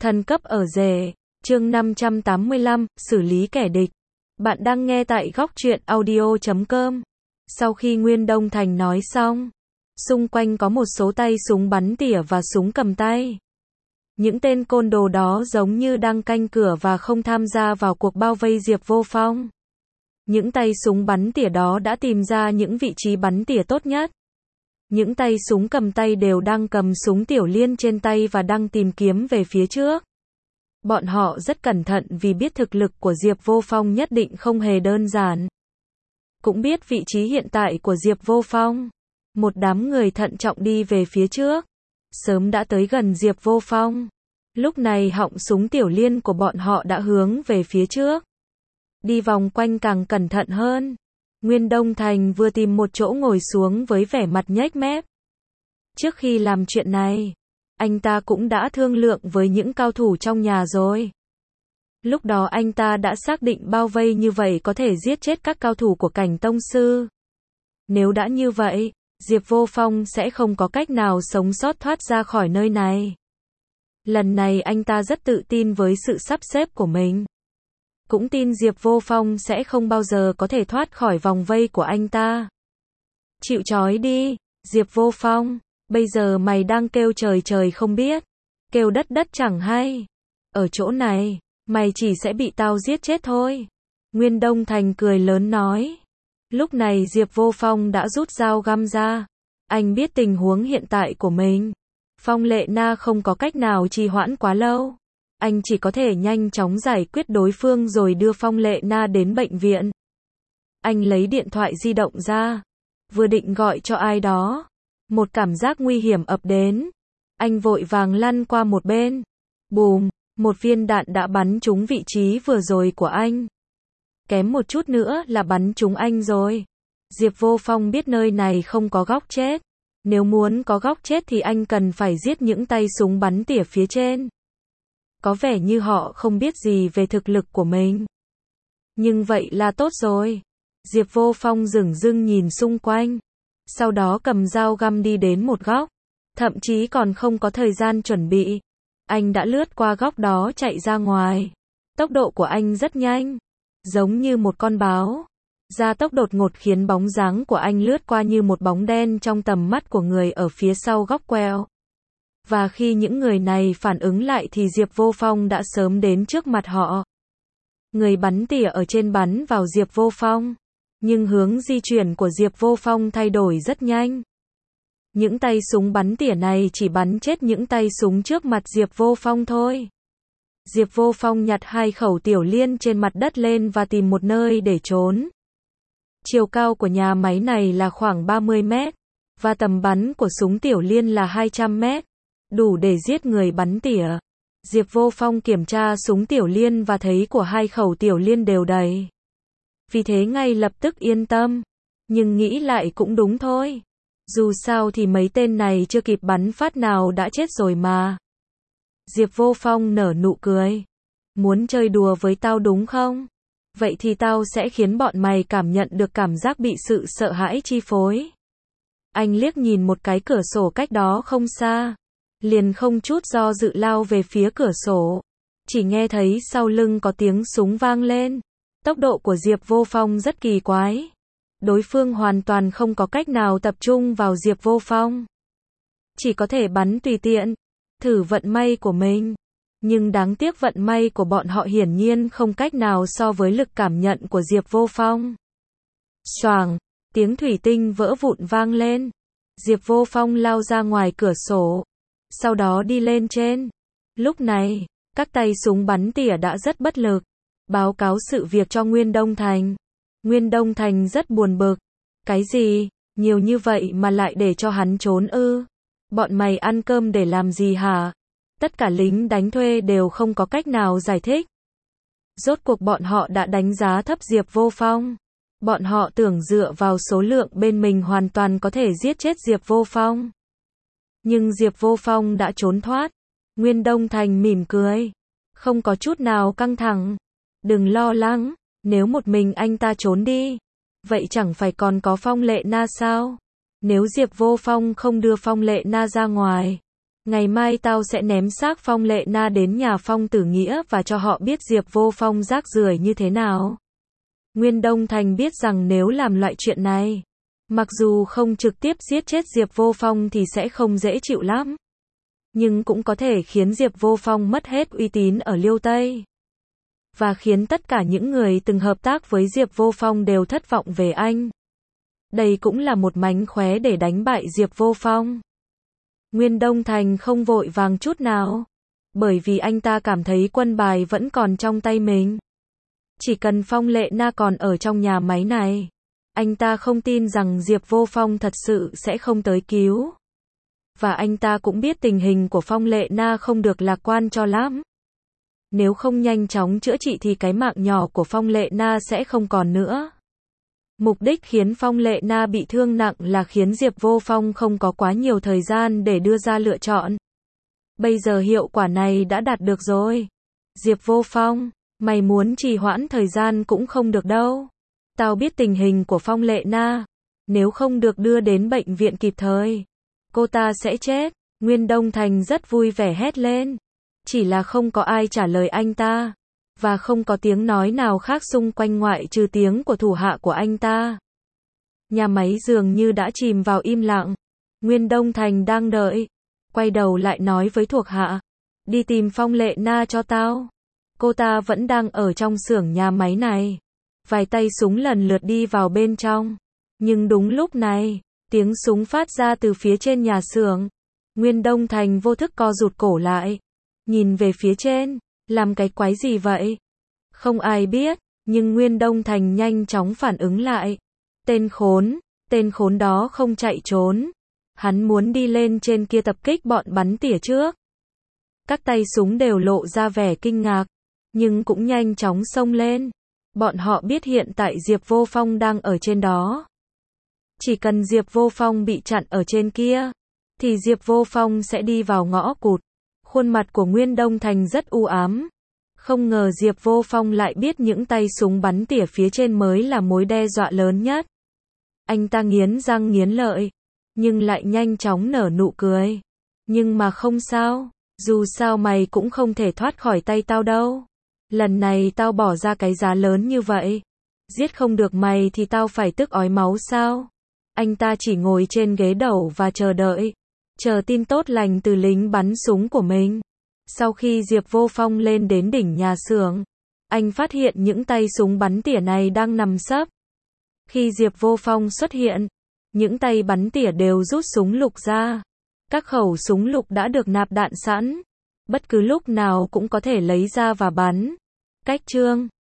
Thần cấp ở rể, chương 585, xử lý kẻ địch. Bạn đang nghe tại góc truyện audio.com. Sau khi Nguyên Đông Thành nói xong, xung quanh có một số tay súng bắn tỉa và súng cầm tay. Những tên côn đồ đó giống như đang canh cửa và không tham gia vào cuộc bao vây Diệp Vô Phong. Những tay súng bắn tỉa đó đã tìm ra những vị trí bắn tỉa tốt nhất. Những tay súng cầm tay đều đang cầm súng tiểu liên trên tay và đang tìm kiếm về phía trước. Bọn họ rất cẩn thận vì biết thực lực của Diệp Vô Phong nhất định không hề đơn giản. Cũng biết vị trí hiện tại của Diệp Vô Phong. Một đám người thận trọng đi về phía trước. Sớm đã tới gần Diệp Vô Phong. Lúc này họng súng tiểu liên của bọn họ đã hướng về phía trước. Đi vòng quanh càng cẩn thận hơn. Nguyên Đông Thành vừa tìm một chỗ ngồi xuống với vẻ mặt nhếch mép. Trước khi làm chuyện này, anh ta cũng đã thương lượng với những cao thủ trong nhà rồi. Lúc đó anh ta đã xác định bao vây như vậy có thể giết chết các cao thủ của cảnh tông sư. Nếu đã như vậy, Diệp Vô Phong sẽ không có cách nào sống sót thoát ra khỏi nơi này. Lần này anh ta rất tự tin với sự sắp xếp của mình. Cũng tin Diệp Vô Phong sẽ không bao giờ có thể thoát khỏi vòng vây của anh ta. Chịu trói đi, Diệp Vô Phong, bây giờ mày đang kêu trời trời không biết, kêu đất đất chẳng hay. Ở chỗ này, mày chỉ sẽ bị tao giết chết thôi. Nguyên Đông Thành cười lớn nói. Lúc này Diệp Vô Phong đã rút dao găm ra. Anh biết tình huống hiện tại của mình. Phong Lệ Na không có cách nào trì hoãn quá lâu. Anh chỉ có thể nhanh chóng giải quyết đối phương rồi đưa Phong Lệ Na đến bệnh viện. Anh lấy điện thoại di động ra. Vừa định gọi cho ai đó. Một cảm giác nguy hiểm ập đến. Anh vội vàng lăn qua một bên. Bùm, một viên đạn đã bắn trúng vị trí vừa rồi của anh. Kém một chút nữa là bắn trúng anh rồi. Diệp Vô Phong biết nơi này không có góc chết. Nếu muốn có góc chết thì anh cần phải giết những tay súng bắn tỉa phía trên. Có vẻ như họ không biết gì về thực lực của mình. Nhưng vậy là tốt rồi. Diệp Vô Phong dửng dưng nhìn xung quanh. Sau đó cầm dao găm đi đến một góc. Thậm chí còn không có thời gian chuẩn bị. Anh đã lướt qua góc đó chạy ra ngoài. Tốc độ của anh rất nhanh. Giống như một con báo. Gia tốc đột ngột khiến bóng dáng của anh lướt qua như một bóng đen trong tầm mắt của người ở phía sau góc quẹo. Và khi những người này phản ứng lại thì Diệp Vô Phong đã sớm đến trước mặt họ. Người bắn tỉa ở trên bắn vào Diệp Vô Phong. Nhưng hướng di chuyển của Diệp Vô Phong thay đổi rất nhanh. Những tay súng bắn tỉa này chỉ bắn chết những tay súng trước mặt Diệp Vô Phong thôi. Diệp Vô Phong nhặt hai khẩu tiểu liên trên mặt đất lên và tìm một nơi để trốn. Chiều cao của nhà máy này là khoảng 30 mét. Và tầm bắn của súng tiểu liên là 200 mét. Đủ để giết người bắn tỉa. Diệp Vô Phong kiểm tra súng tiểu liên và thấy của hai khẩu tiểu liên đều đầy. Vì thế ngay lập tức yên tâm. Nhưng nghĩ lại cũng đúng thôi. Dù sao thì mấy tên này chưa kịp bắn phát nào đã chết rồi mà. Diệp Vô Phong nở nụ cười. Muốn chơi đùa với tao đúng không? Vậy thì tao sẽ khiến bọn mày cảm nhận được cảm giác bị sự sợ hãi chi phối. Anh liếc nhìn một cái cửa sổ cách đó không xa. Liền không chút do dự lao về phía cửa sổ. Chỉ nghe thấy sau lưng có tiếng súng vang lên. Tốc độ của Diệp Vô Phong rất kỳ quái. Đối phương hoàn toàn không có cách nào tập trung vào Diệp Vô Phong. Chỉ có thể bắn tùy tiện. Thử vận may của mình. Nhưng đáng tiếc vận may của bọn họ hiển nhiên không cách nào so với lực cảm nhận của Diệp Vô Phong. Xoàng, tiếng thủy tinh vỡ vụn vang lên. Diệp Vô Phong lao ra ngoài cửa sổ. Sau đó đi lên trên. Lúc này, các tay súng bắn tỉa đã rất bất lực. Báo cáo sự việc cho Nguyên Đông Thành. Nguyên Đông Thành rất buồn bực. Cái gì? Nhiều như vậy mà lại để cho hắn trốn ư? Bọn mày ăn cơm để làm gì hả? Tất cả lính đánh thuê đều không có cách nào giải thích. Rốt cuộc bọn họ đã đánh giá thấp Diệp Vô Phong. Bọn họ tưởng dựa vào số lượng bên mình hoàn toàn có thể giết chết Diệp Vô Phong. Nhưng Diệp Vô Phong đã trốn thoát. Nguyên Đông Thành mỉm cười. Không có chút nào căng thẳng. Đừng lo lắng, nếu một mình anh ta trốn đi. Vậy chẳng phải còn có Phong Lệ Na sao? Nếu Diệp Vô Phong không đưa Phong Lệ Na ra ngoài. Ngày mai tao sẽ ném xác Phong Lệ Na đến nhà Phong Tử Nghĩa và cho họ biết Diệp Vô Phong rác rưởi như thế nào. Nguyên Đông Thành biết rằng nếu làm loại chuyện này, mặc dù không trực tiếp giết chết Diệp Vô Phong thì sẽ không dễ chịu lắm, nhưng cũng có thể khiến Diệp Vô Phong mất hết uy tín ở Liêu Tây, và khiến tất cả những người từng hợp tác với Diệp Vô Phong đều thất vọng về anh. Đây cũng là một mánh khóe để đánh bại Diệp Vô Phong. Nguyên Đông Thành không vội vàng chút nào, bởi vì anh ta cảm thấy quân bài vẫn còn trong tay mình. Chỉ cần Phong Lệ Na còn ở trong nhà máy này, anh ta không tin rằng Diệp Vô Phong thật sự sẽ không tới cứu. Và anh ta cũng biết tình hình của Phong Lệ Na không được lạc quan cho lắm. Nếu không nhanh chóng chữa trị thì cái mạng nhỏ của Phong Lệ Na sẽ không còn nữa. Mục đích khiến Phong Lệ Na bị thương nặng là khiến Diệp Vô Phong không có quá nhiều thời gian để đưa ra lựa chọn. Bây giờ hiệu quả này đã đạt được rồi. Diệp Vô Phong, mày muốn trì hoãn thời gian cũng không được đâu. Tao biết tình hình của Phong Lệ Na, nếu không được đưa đến bệnh viện kịp thời, cô ta sẽ chết. Nguyên Đông Thành rất vui vẻ hét lên. Chỉ là không có ai trả lời anh ta, và không có tiếng nói nào khác xung quanh ngoại trừ tiếng của thủ hạ của anh ta. Nhà máy dường như đã chìm vào im lặng. Nguyên Đông Thành đang đợi, quay đầu lại nói với thuộc hạ, đi tìm Phong Lệ Na cho tao. Cô ta vẫn đang ở trong xưởng nhà máy này. Vài tay súng lần lượt đi vào bên trong. Nhưng đúng lúc này, tiếng súng phát ra từ phía trên nhà xưởng. Nguyên Đông Thành vô thức co rụt cổ lại, nhìn về phía trên, làm cái quái gì vậy? Không ai biết, nhưng Nguyên Đông Thành nhanh chóng phản ứng lại. Tên khốn đó không chạy trốn. Hắn muốn đi lên trên kia tập kích bọn bắn tỉa trước. Các tay súng đều lộ ra vẻ kinh ngạc, nhưng cũng nhanh chóng xông lên. Bọn họ biết hiện tại Diệp Vô Phong đang ở trên đó. Chỉ cần Diệp Vô Phong bị chặn ở trên kia, thì Diệp Vô Phong sẽ đi vào ngõ cụt. Khuôn mặt của Nguyên Đông Thành rất u ám. Không ngờ Diệp Vô Phong lại biết những tay súng bắn tỉa phía trên mới là mối đe dọa lớn nhất. Anh ta nghiến răng nghiến lợi, nhưng lại nhanh chóng nở nụ cười. Nhưng mà không sao, dù sao mày cũng không thể thoát khỏi tay tao đâu. Lần này tao bỏ ra cái giá lớn như vậy. Giết không được mày thì tao phải tức ói máu sao? Anh ta chỉ ngồi trên ghế đầu và chờ đợi. Chờ tin tốt lành từ lính bắn súng của mình. Sau khi Diệp Vô Phong lên đến đỉnh nhà xưởng, anh phát hiện những tay súng bắn tỉa này đang nằm sấp. Khi Diệp Vô Phong xuất hiện, những tay bắn tỉa đều rút súng lục ra. Các khẩu súng lục đã được nạp đạn sẵn, bất cứ lúc nào cũng có thể lấy ra và bắn. Cách chương